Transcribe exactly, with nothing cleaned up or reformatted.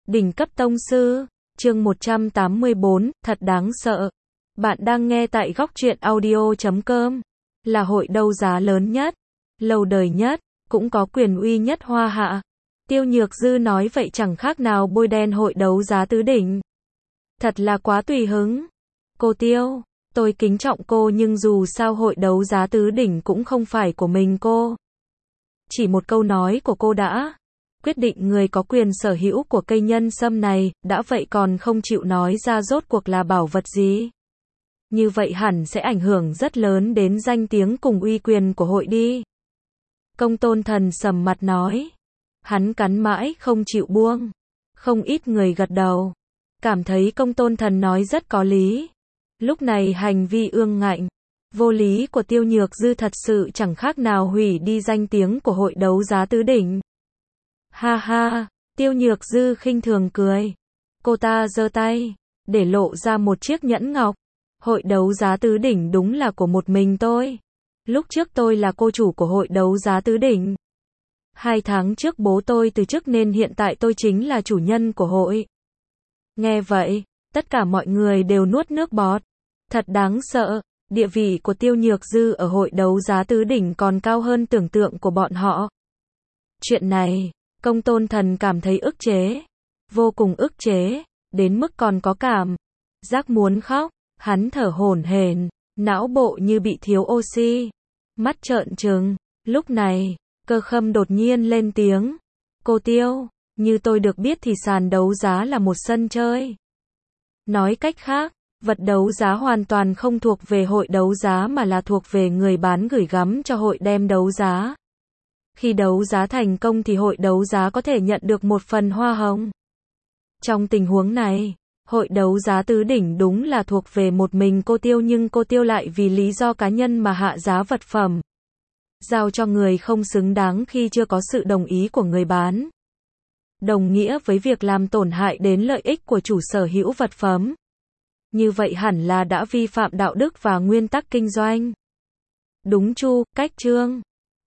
Đỉnh cấp tông sư, chương một trăm tám mươi bốn, thật đáng sợ. Bạn đang nghe tại góc truyện audio chấm com, là hội đấu giá lớn nhất, lâu đời nhất, cũng có quyền uy nhất Hoa Hạ. Tiêu Nhược Dư nói vậy chẳng khác nào bôi đen hội đấu giá tứ đỉnh. Thật là quá tùy hứng. Cô Tiêu, tôi kính trọng cô nhưng dù sao hội đấu giá tứ đỉnh cũng không phải của mình cô. Chỉ một câu nói của cô đã quyết định người có quyền sở hữu của cây nhân sâm này, đã vậy còn không chịu nói ra rốt cuộc là bảo vật gì. Như vậy hẳn sẽ ảnh hưởng rất lớn đến danh tiếng cùng uy quyền của hội đi. Công Tôn Thần sầm mặt nói. Hắn cắn mãi không chịu buông. Không ít người gật đầu, cảm thấy Công Tôn Thần nói rất có lý. Lúc này hành vi ương ngạnh, vô lý của Tiêu Nhược Dư thật sự chẳng khác nào hủy đi danh tiếng của hội đấu giá tứ đỉnh. Ha ha, Tiêu Nhược Dư khinh thường cười. Cô ta giơ tay, để lộ ra một chiếc nhẫn ngọc. Hội đấu giá tứ đỉnh đúng là của một mình tôi. Lúc trước tôi là cô chủ của hội đấu giá tứ đỉnh. Hai tháng trước bố tôi từ chức nên hiện tại tôi chính là chủ nhân của hội. Nghe vậy, tất cả mọi người đều nuốt nước bọt. Thật đáng sợ, địa vị của Tiêu Nhược Dư ở hội đấu giá tứ đỉnh còn cao hơn tưởng tượng của bọn họ. Chuyện này, Công Tôn Thần cảm thấy ức chế, vô cùng ức chế, đến mức còn có cảm giác muốn khóc. Hắn thở hổn hển, não bộ như bị thiếu oxy, mắt trợn trừng. Lúc này, Cơ Khâm đột nhiên lên tiếng. Cô Tiêu, như tôi được biết thì sàn đấu giá là một sân chơi. Nói cách khác, vật đấu giá hoàn toàn không thuộc về hội đấu giá mà là thuộc về người bán gửi gắm cho hội đem đấu giá. Khi đấu giá thành công thì hội đấu giá có thể nhận được một phần hoa hồng. Trong tình huống này, hội đấu giá tứ đỉnh đúng là thuộc về một mình cô Tiêu nhưng cô Tiêu lại vì lý do cá nhân mà hạ giá vật phẩm. Giao cho người không xứng đáng khi chưa có sự đồng ý của người bán. Đồng nghĩa với việc làm tổn hại đến lợi ích của chủ sở hữu vật phẩm. Như vậy hẳn là đã vi phạm đạo đức và nguyên tắc kinh doanh. Đúng chu, cách chương.